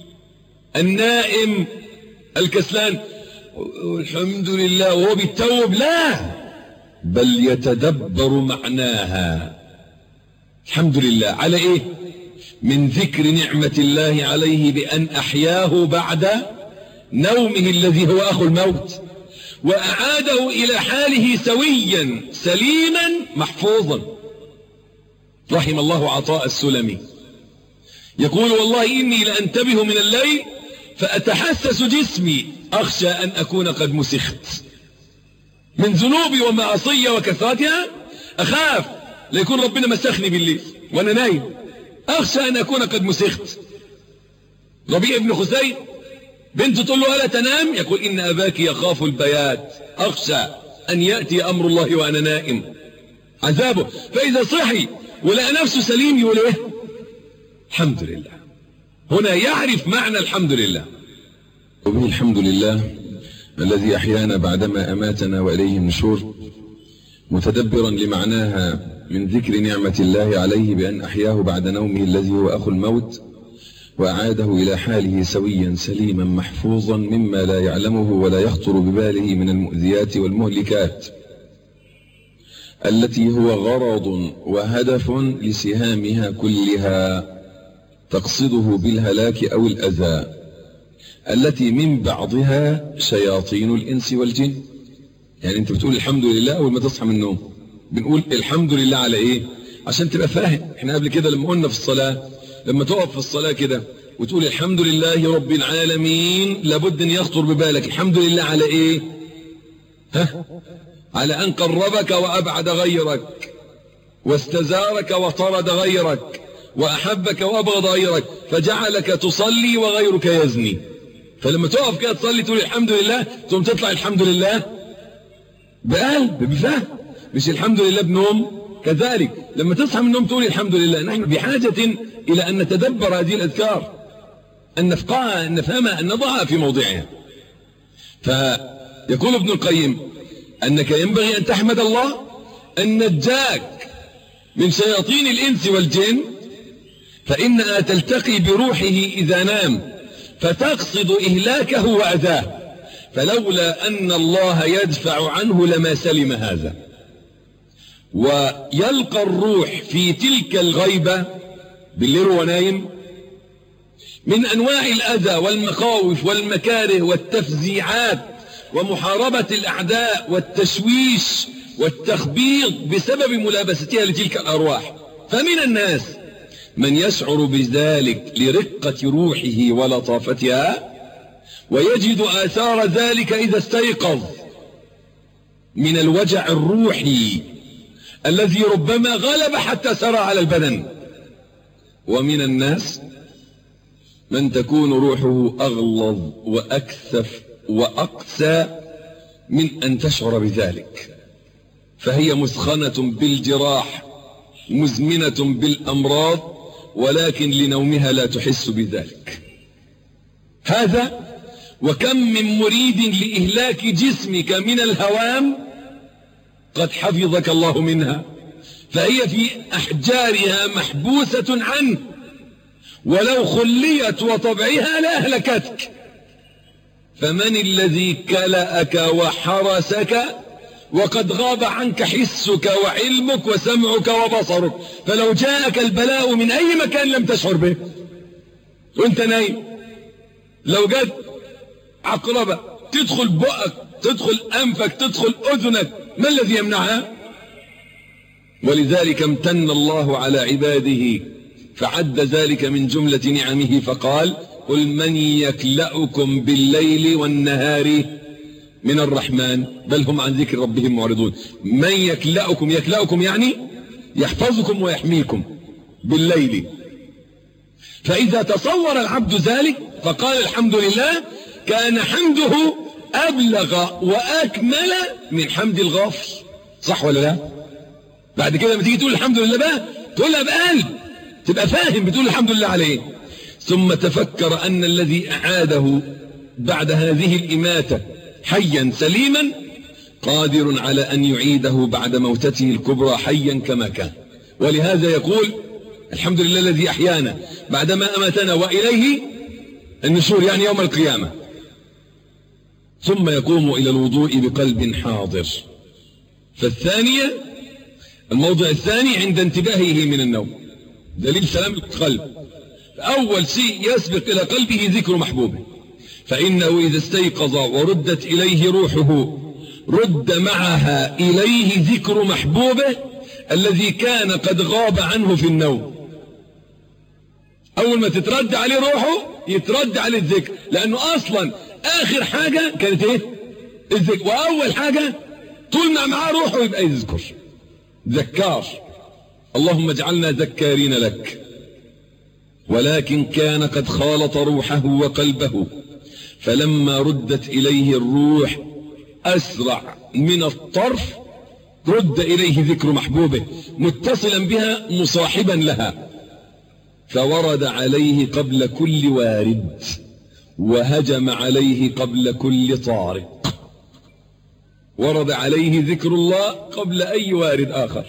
النائم الكسلان الحمد لله وهو بيتوب، لا، بل يتدبر معناها. الحمد لله على إيه؟ من ذكر نعمة الله عليه بأن أحياه بعد نومه الذي هو أخو الموت، وأعاده إلى حاله سويا سليما محفوظا. رحم الله عطاء السلمي يقول: والله إني لأنتبه من الليل فأتحسس جسمي أخشى أن أكون قد مسخت من ذنوبي ومعصية وكثرتها، أخاف ليكون ربنا مسخني بالليل وأنا نايم، أخشى أن أكون قد مسخت. ربيع بن خزين بنت تقول له: ألا تنام؟ يقول: إن أباك يخاف البيات، أخشى أن يأتي أمر الله وأنا نائم. عذابه. فإذا صحي ولقى نفسه سليم يقول ايه؟ الحمد لله. هنا يعرف معنى الحمد لله. وبه الحمد لله الذي أحيانا بعدما أماتنا وإليه النشور، متدبرا لمعناها من ذكر نعمة الله عليه بأن أحياه بعد نومه الذي هو أخو الموت، وأعاده إلى حاله سويا سليما محفوظا مما لا يعلمه ولا يخطر بباله من المؤذيات والمهلكات التي هو غرض وهدف لسهامها كلها تقصده بالهلاك أو الأذى، التي من بعضها شياطين الإنس والجن. يعني أنت بتقول الحمد لله أول ما تصحى من النوم. بنقول الحمد لله على إيه؟ عشان تبقى فاهم. احنا قبل كده لما قلنا في الصلاة، لما تقف في الصلاة كده وتقول الحمد لله رب العالمين، لابد أن يخطر ببالك الحمد لله على إيه؟ على أن قربك وأبعد غيرك، واستزارك وطرد غيرك، وأحبك وأبغض غيرك، فجعلك تصلي وغيرك يزني. فلما تقف كده تصلي تقول الحمد لله، ثم تطلع الحمد لله بقلب بفهم، مش الحمد لله بنوم. كذلك لما تصحى من النوم تقول الحمد لله. نحن بحاجة إلى أن نتدبر هذه الأذكار، أن نفقهها، أن نفهمها، أن نضعها في موضعها. فيقول ابن القيم أنك ينبغي أن تحمد الله أن نجاك من شياطين الإنس والجن، فإنها تلتقي بروحه إذا نام فتقصد إهلاكه وأذاه، فلولا أن الله يدفع عنه لما سلم هذا. ويلقى الروح في تلك الغيبة بالليل ونايم من أنواع الأذى والمخاوف والمكاره والتفزيعات ومحاربة الأعداء والتشويش والتخبيط بسبب ملابستها لتلك الأرواح. فمن الناس من يشعر بذلك لرقة روحه ولطافتها، ويجد آثار ذلك إذا استيقظ من الوجع الروحي الذي ربما غلب حتى سرى على البدن. ومن الناس من تكون روحه أغلظ وأكثف وأقسى من أن تشعر بذلك، فهي مثخنة بالجراح مزمنة بالأمراض، ولكن لنومها لا تحس بذلك. هذا وكم من مريد لإهلاك جسمك من الهوام قد حفظك الله منها، فهي في أحجارها محبوسة عنه، ولو خليت وطبعها لأهلكتك. فمن الذي كلأك وحرسك وقد غاب عنك حسك وعلمك وسمعك وبصرك؟ فلو جاءك البلاء من أي مكان لم تشعر به وانت نايم، لو جت عقربة تدخل بؤك، تدخل أنفك، تدخل أذنك، ما الذي يمنعها؟ ولذلك امتن الله على عباده فعد ذلك من جملة نعمه فقال: قل من يكلأكم بالليل والنهار من الرحمن بل هم عن ذكر ربهم معرضون. من يكلأكم، يكلأكم يعني يحفظكم ويحميكم بالليل. فإذا تصور العبد ذلك فقال الحمد لله، كان حمده أبلغ وأكمل من حمد الغافل. صح ولا لا؟ بعد كده لما تيجي تقول الحمد لله بقى تقولها بقلب، تبقى فاهم بتقول الحمد لله عليه. ثم تفكر أن الذي أعاده بعد هذه الإماتة حيا سليما قادر على أن يعيده بعد موتته الكبرى حيا كما كان. ولهذا يقول الحمد لله الذي أحيانا بعدما أماتنا وإليه النشور، يعني يوم القيامة. ثم يقوم إلى الوضوء بقلب حاضر. فالثانية، الموضع الثاني عند انتباهه من النوم، دليل سلام القلب. أول شيء يسبق إلى قلبه ذكر محبوبه، فإنه إذا استيقظ وردت إليه روحه رد معها إليه ذكر محبوبه الذي كان قد غاب عنه في النوم. أول ما تترد عليه روحه يترد عليه الذكر، لأنه أصلا آخر حاجة كانت إيه؟ الذكر. وأول حاجة طول ما معاه روحه يبقى يذكر، ذكار. اللهم اجعلنا ذكارين لك. ولكن كان قد خالط روحه وقلبه، فلما ردت إليه الروح أسرع من الطرف رد إليه ذكر محبوبه متصلا بها مصاحبا لها. فورد عليه قبل كل وارد، وهجم عليه قبل كل طارق. ورد عليه ذكر الله قبل أي وارد آخر،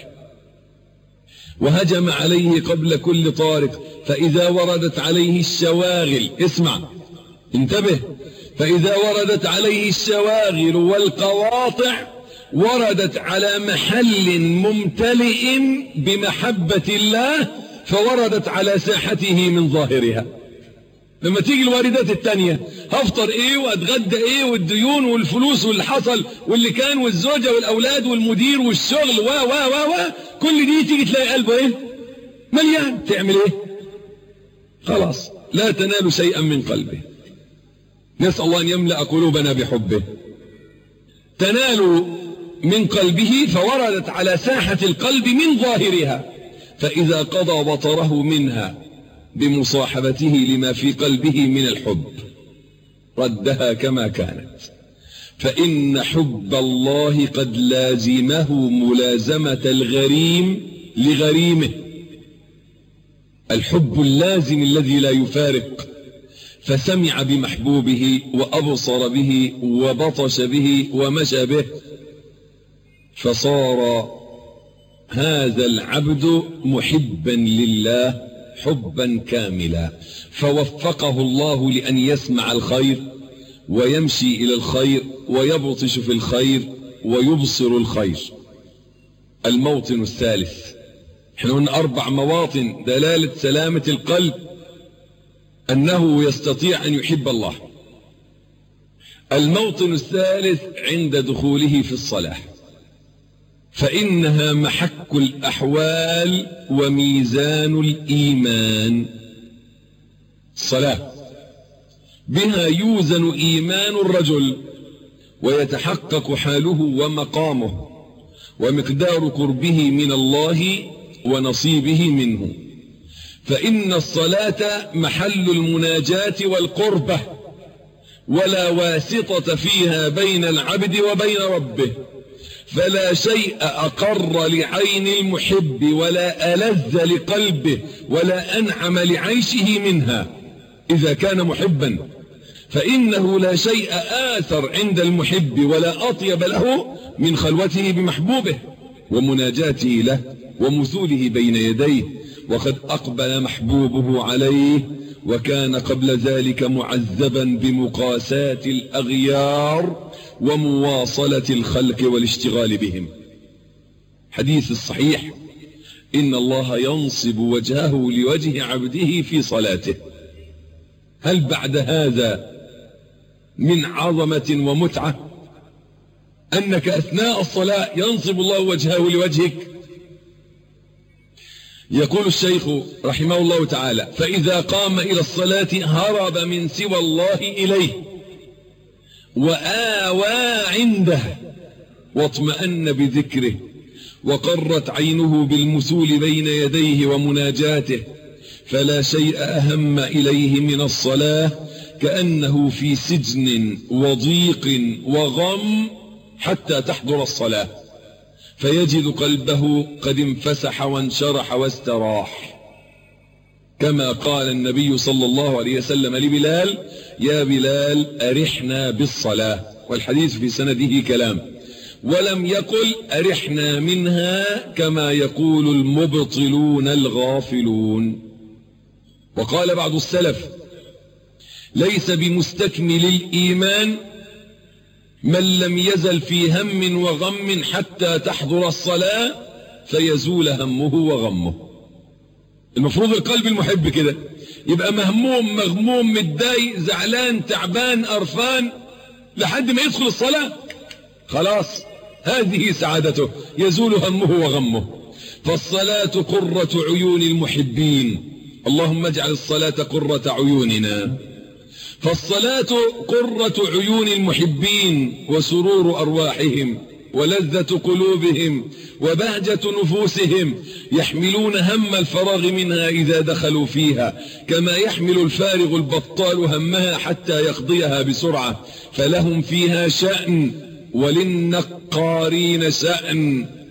وهجم عليه قبل كل طارق. فإذا وردت عليه الشواغل، اسمع انتبه، فإذا وردت عليه الشواغل والقواطع وردت على محل ممتلئ بمحبة الله، فوردت على ساحته من ظاهرها. لما تيجي الواردات التانية، هفطر ايه واتغدى ايه والديون والفلوس واللي حصل واللي كان والزوجة والاولاد والمدير والشغل كل دي تيجي تلاقي قلبه ايه؟ مليان. تعمل ايه؟ خلاص لا تنال شيئا من قلبه. نسأل الله ان يملأ قلوبنا بحبه. تنال من قلبه، فوردت على ساحة القلب من ظاهرها، فإذا قضى وطره منها بمصاحبته لما في قلبه من الحب ردها كما كانت. فإن حب الله قد لازمه ملازمة الغريم لغريمه، الحب اللازم الذي لا يفارق. فسمع بمحبوبه وأبصر به وبطش به ومشى به، فصار هذا العبد محبا لله حبا كاملا، فوفقه الله لأن يسمع الخير ويمشي إلى الخير ويبطش في الخير ويبصر الخير. الموطن الثالث، احنا قلنا 4 مواطن دلالة سلامة القلب أنه يستطيع أن يحب الله. الموطن الثالث عند دخوله في الصلاة، فإنها محك الأحوال وميزان الإيمان. الصلاة بها يوزن إيمان الرجل ويتحقق حاله ومقامه ومقدار قربه من الله ونصيبه منه. فإن الصلاة محل المناجاة والقربة، ولا واسطة فيها بين العبد وبين ربه، فلا شيء أقر لعين المحب ولا ألذ لقلبه ولا أنعم لعيشه منها إذا كان محبا. فإنه لا شيء آثر عند المحب ولا أطيب له من خلوته بمحبوبه ومناجاته له ومثوله بين يديه، وقد أقبل محبوبه عليه وكان قبل ذلك معذبا بمقاسات الأغيار ومواصلة الخلق والاشتغال بهم. حديث الصحيح: إن الله ينصب وجهه لوجه عبده في صلاته. هل بعد هذا من عظمة ومتعة أنك أثناء الصلاة ينصب الله وجهه لوجهك؟ يقول الشيخ رحمه الله تعالى: فإذا قام إلى الصلاة هرب من سوى الله إليه وآوى عنده واطمأن بذكره، وقرت عينه بالمثول بين يديه ومناجاته، فلا شيء أهم إليه من الصلاة، كأنه في سجن وضيق وغم حتى تحضر الصلاة، فيجد قلبه قد انفسح وانشرح واستراح، كما قال النبي صلى الله عليه وسلم لبلال: يا بلال أرحنا بالصلاة، والحديث في سنده كلام، ولم يقل أرحنا منها كما يقول المبطلون الغافلون. وقال بعض السلف: ليس بمستكمل الإيمان من لم يزل في هم وغم حتى تحضر الصلاة فيزول همه وغمه. المفروض القلب المحب كده يبقى مهموم مغموم متضايق زعلان تعبان قرفان لحد ما يدخل الصلاة، خلاص هذه سعادته، يزول همه وغمه. فالصلاة قرة عيون المحبين، اللهم اجعل الصلاة قرة عيوننا. فالصلاة قرة عيون المحبين وسرور أرواحهم ولذة قلوبهم وبهجة نفوسهم، يحملون هم الفراغ منها إذا دخلوا فيها، كما يحمل الفارغ البطال همها حتى يقضيها بسرعة، فلهم فيها شأن وللنقارين شأن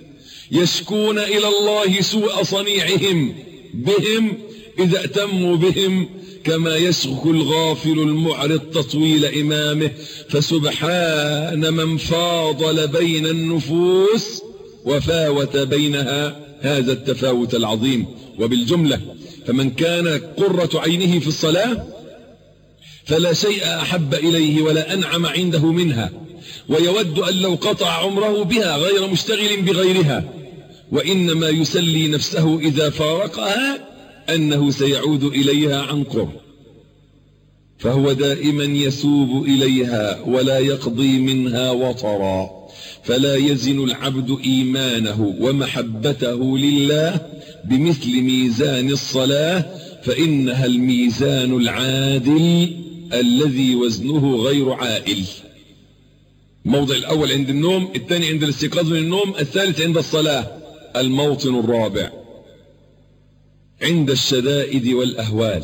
يشكون إلى الله سوء صنيعهم بهم إذا اتموا بهم، كما يشكو الغافل المعرض تطويل إمامه. فسبحان من فاضل بين النفوس وفاوت بينها هذا التفاوت العظيم. وبالجملة فمن كان قرة عينه في الصلاة فلا شيء أحب إليه ولا أنعم عنده منها، ويود أن لو قطع عمره بها غير مشتغل بغيرها، وإنما يسلي نفسه إذا فارقها أنه سيعود إليها عن قرب، فهو دائما يسوب إليها ولا يقضي منها وطرا. فلا يزن العبد إيمانه ومحبته لله بمثل ميزان الصلاة، فإنها الميزان العادل الذي وزنه غير عائل. الموضع الأول عند النوم، الثاني عند الاستيقاظ من النوم، الثالث عند الصلاة. الموطن الرابع عند الشدائد والأهوال،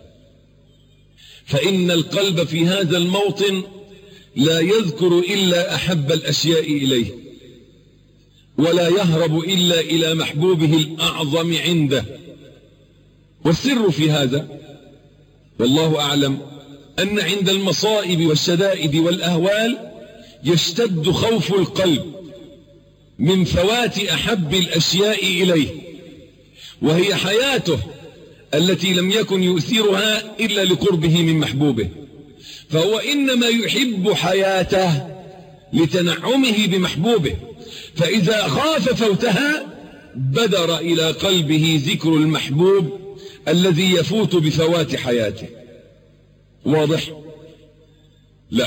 فإن القلب في هذا الموطن لا يذكر إلا أحب الأشياء إليه، ولا يهرب إلا إلى محبوبه الأعظم عنده. والسر في هذا والله أعلم أن عند المصائب والشدائد والأهوال يشتد خوف القلب من فوات أحب الأشياء إليه، وهي حياته التي لم يكن يؤثرها إلا لقربه من محبوبه، فهو إنما يحب حياته لتنعمه بمحبوبه، فإذا خاف فوتها بدر إلى قلبه ذكر المحبوب الذي يفوت بفوات حياته. واضح؟ لا،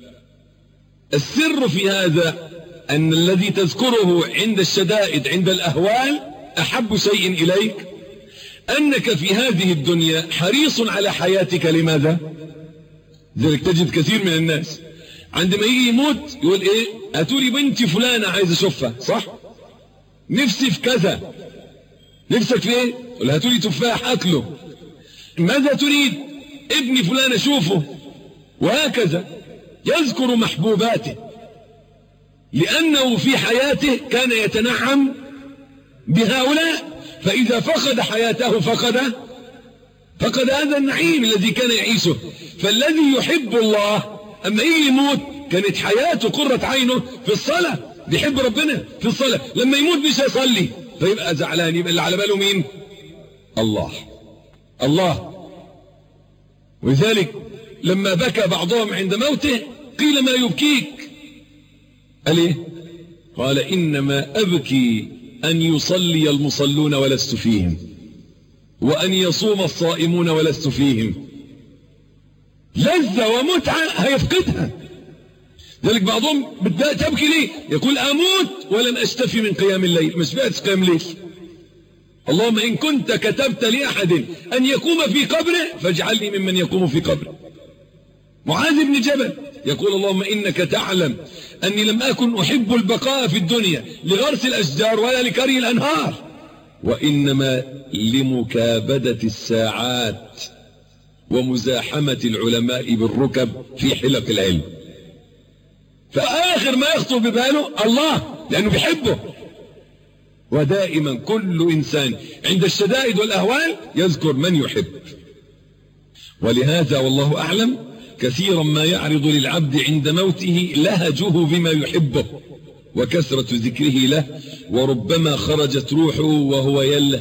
السر في هذا أن الذي تذكره عند الشدائد عند الأهوال أحب شيء إليك، أنك في هذه الدنيا حريص على حياتك. لماذا؟ ذلك تجد كثير من الناس عندما يجي يموت يقول إيه؟ هاتولي بنتي فلانة عايز أشوفها، صح؟ نفسي في كذا. نفسك في إيه؟ يقول هاتولي تفاح أكله. ماذا تريد؟ ابني فلان أشوفه، وهكذا يذكر محبوباته، لأنه في حياته كان يتنعم بهؤلاء، فإذا فقد حياته فقد هذا النعيم الذي كان يعيشه. فالذي يحب الله أما يجي يموت كانت حياته قرة عينه في الصلاة، بيحب ربنا في الصلاة، لما يموت مش هيصلي فيبقى زعلان، يبقى اللي على باله مين؟ الله. ولذلك لما بكى بعضهم عند موته قيل ما يبكيك؟ قال ايه؟ قال إنما أبكي أن يصلي المصلون ولست فيهم، وأن يصوم الصائمون ولست فيهم. لذة ومتعة هيفقدها. ذلك بعضهم تبكي ليه؟ يقول أموت ولم أشتفي من قيام الليل، مش بقتش قيام الليل. اللهم إن كنت كتبت لأحد أن يقوم في قبره فاجعلني ممن يقوم في قبره. معاذ بن جبل يقول اللهم إنك تعلم أني لم أكن أحب البقاء في الدنيا لغرس الأشجار ولا لكري الأنهار، وإنما لمكابدة الساعات ومزاحمة العلماء بالركب في حلق العلم. فآخر ما يخطر بباله الله، لأنه بيحبه. ودائما كل إنسان عند الشدائد والأهوال يذكر من يحب. ولهذا والله أعلم كثيرا ما يعرض للعبد عند موته لهجه بما يحبه وكثرة ذكره له، وربما خرجت روحه وهو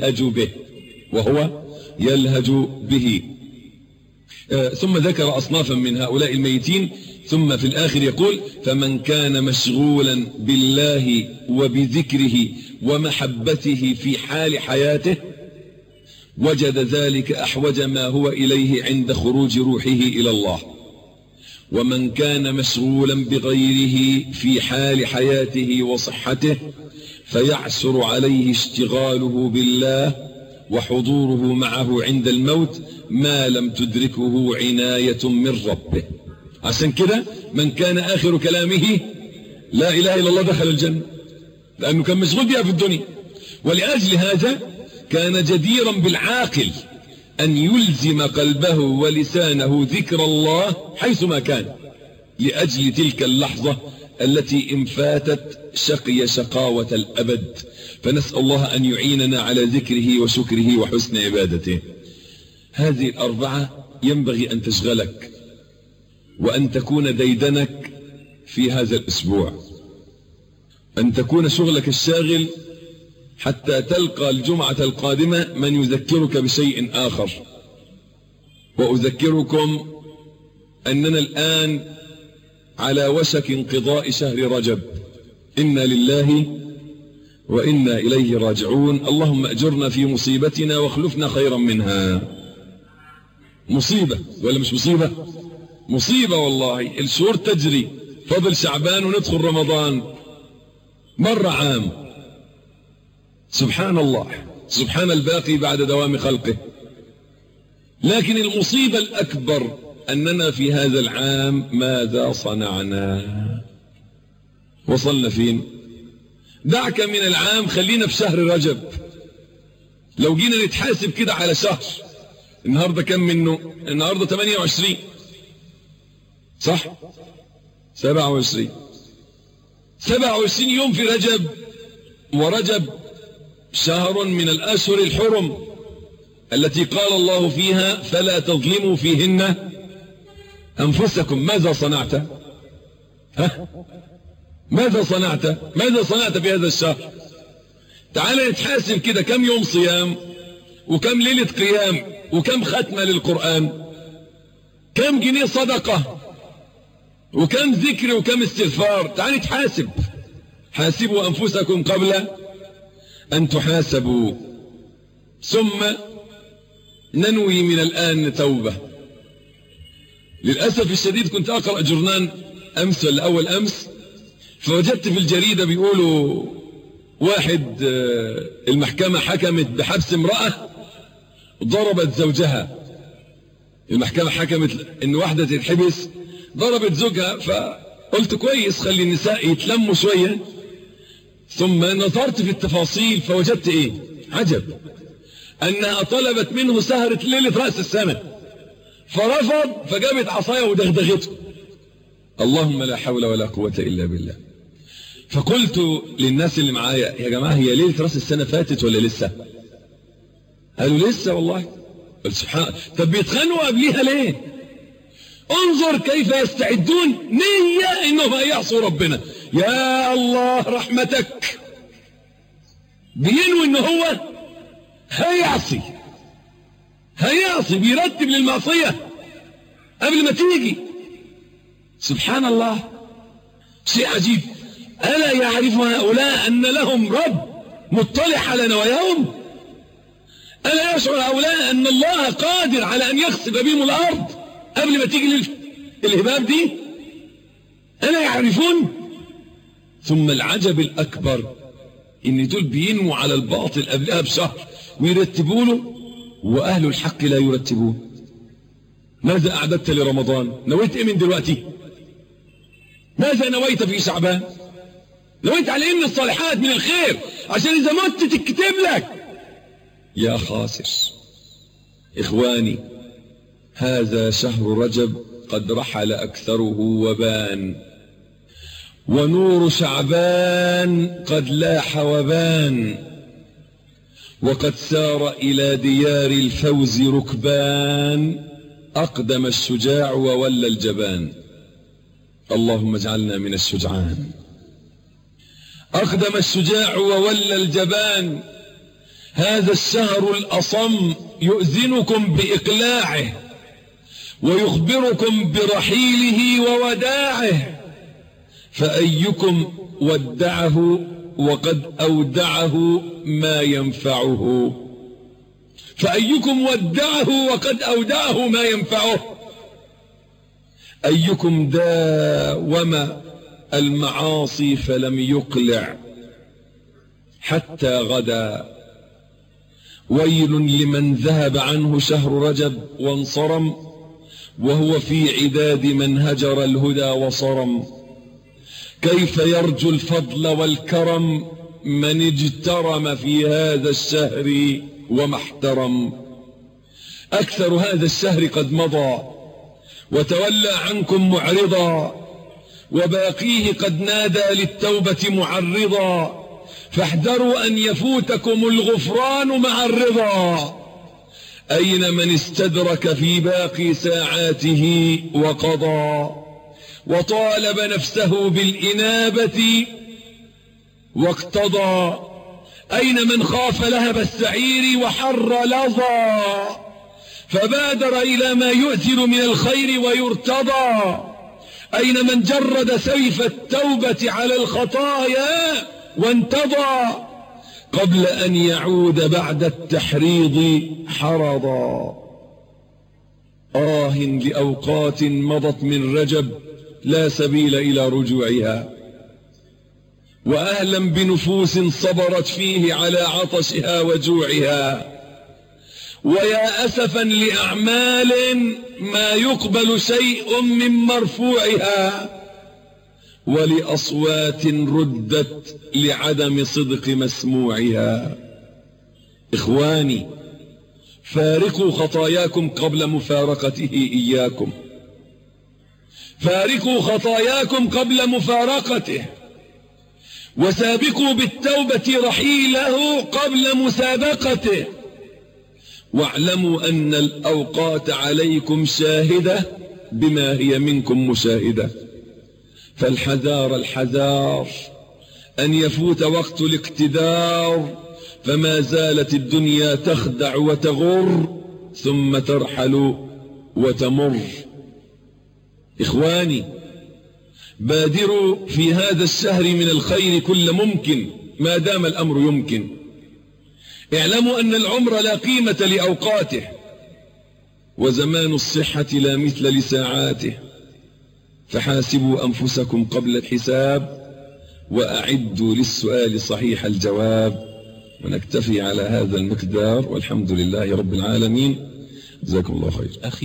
يلهج به. ثم ذكر أصنافا من هؤلاء الميتين، ثم في الآخر يقول فمن كان مشغولا بالله وبذكره ومحبته في حال حياته وجد ذلك أحوج ما هو إليه عند خروج روحه إلى الله. ومن كان مشغولا بغيره في حال حياته وصحته فيعسر عليه اشتغاله بالله وحضوره معه عند الموت ما لم تدركه عناية من ربه. عشان كده من كان آخر كلامه لا إله إلا الله دخل الجنة، لأنه كان مشغول بها في الدنيا. ولأجل هذا كان جديرا بالعاقل أن يلزم قلبه ولسانه ذكر الله حيثما كان، لأجل تلك اللحظة التي إن فاتت شقي شقاوة الأبد. فنسأل الله أن يعيننا على ذكره وشكره وحسن عبادته. هذه الأربعة ينبغي أن تشغلك وأن تكون ديدنك في هذا الأسبوع، أن تكون شغلك الشاغل حتى تلقى الجمعة القادمة من يذكرك بشيء آخر. وأذكركم أننا الآن على وشك انقضاء شهر رجب، إنا لله وإنا إليه راجعون. اللهم أجرنا في مصيبتنا واخلفنا خيرا منها. مصيبة ولا مش مصيبة؟ مصيبة والله. الشهور تجري، فضل شعبان وندخل رمضان، مر عام. سبحان الله، سبحان الباقي بعد دوام خلقه. لكن المصيبة الأكبر أننا في هذا العام ماذا صنعنا؟ وصلنا فين؟ دعك من العام، خلينا في شهر رجب. لو جينا نتحاسب كده على شهر، النهاردة كم منه؟ النهاردة 28 صح؟ 27 يوم في رجب. ورجب شهر من الأشهر الحرم التي قال الله فيها فلا تظلموا فيهن أنفسكم. ماذا صنعت؟ ماذا صنعت؟ ماذا صنعت في هذا الشهر؟ تعال نتحاسب كده، كم يوم صيام، وكم ليلة قيام، وكم ختمة للقرآن، كم جنيه صدقة، وكم ذكر، وكم استغفار. تعال نتحاسب. حاسبوا أنفسكم قبل أن تحاسبوا. ثم ننوي من الآن توبة. للأسف الشديد كنت أقرأ جورنان أمس ولا أول أمس، فوجدت في الجريدة بيقولوا واحد المحكمة حكمت بحبس امرأة ضربت زوجها. المحكمة حكمت إن واحدة تتحبس، ضربت زوجها. فقلت كويس، خلي النساء يتلموا شوية. ثم نظرت في التفاصيل فوجدت إيه عجب، أنها طلبت منه سهرة ليلة رأس السنة، فرفض، فجابت عصاية ودغدغته. اللهم لا حول ولا قوة إلا بالله. فقلت للناس اللي معايا يا جماعة، هي ليلة رأس السنة فاتت ولا لسه؟ قالوا لسه والله. قلت سبحان. طب بيتخانقوا قبليها ليه؟ انظر كيف يستعدون نية انهم هيعصوا ربنا. يا الله رحمتك، بينوي ان هو هيعصي، بيرتب للمعصية قبل ما تيجي. سبحان الله، شيء عجيب. ألا يعرف هؤلاء أن لهم رب مطلع على نواياهم؟ ألا يشعر هؤلاء أن الله قادر على أن يخسف بهم الأرض قبل ما تيجي الهباب دي؟ ألا يعرفون؟ ثم العجب الأكبر إن دول بينموا على الباطل قبلها بشهر ويرتبوا له، وأهل الحق لا يرتبون. ماذا أعددت لرمضان؟ نويت إيه من دلوقتي؟ ماذا نويت في شعبان؟ نويت على إن الصالحات من الخير عشان إذا مت تكتب لك. يا خاسر. إخواني، هذا شهر رجب قد رحل أكثره وبان، ونور شعبان قد لاح وبان، وقد سار إلى ديار الفوز ركبان، أقدم الشجاع وولى الجبان. اللهم اجعلنا من الشجعان. أقدم الشجاع وولى الجبان. هذا الشهر الأصم يؤذنكم بإقلاعه ويخبركم برحيله ووداعه. فأيكم ودعه وقد أودعه ما ينفعه؟ فأيكم ودعه وقد أودعه ما ينفعه؟ أيكم داوم المعاصي فلم يقلع حتى غدا؟ ويل لمن ذهب عنه شهر رجب وانصرم وهو في عداد من هجر الهدى وصرم. كيف يرجو الفضل والكرم من اجترم في هذا الشهر وما احترم؟ أكثر هذا الشهر قد مضى وتولى عنكم معرضا، وباقيه قد نادى للتوبة معرضا، فاحذروا أن يفوتكم الغفران مع الرضا. أين من استدرك في باقي ساعاته وقضى، وطالب نفسه بالإنابة واقتضى؟ أين من خاف لهب السعير وحر لظى، فبادر إلى ما يؤثر من الخير ويرتضى؟ أين من جرد سيف التوبة على الخطايا وانتضى، قبل أن يعود بعد التحريض حرضا؟ لأوقات مضت من رجب لا سبيل إلى رجوعها، وأهلا بنفوس صبرت فيه على عطشها وجوعها، ويا أسفا لأعمال ما يقبل شيء من مرفوعها، ولأصوات ردت لعدم صدق مسموعها. إخواني، فارقوا خطاياكم قبل مفارقته إياكم، فارقوا خطاياكم قبل مفارقته، وسابقوا بالتوبة رحيله قبل مسابقته، واعلموا أن الأوقات عليكم شاهدة بما هي منكم مشاهدة، فالحذار الحذار أن يفوت وقت الاقتدار، فما زالت الدنيا تخدع وتغر ثم ترحل وتمر. إخواني، بادروا في هذا الشهر من الخير كل ممكن ما دام الأمر يمكن. اعلموا أن العمر لا قيمة لأوقاته، وزمان الصحة لا مثل لساعاته، فحاسبوا أنفسكم قبل الحساب، وأعدوا للسؤال صحيح الجواب. ونكتفي على هذا المقدار، والحمد لله رب العالمين. جزاكم الله خير.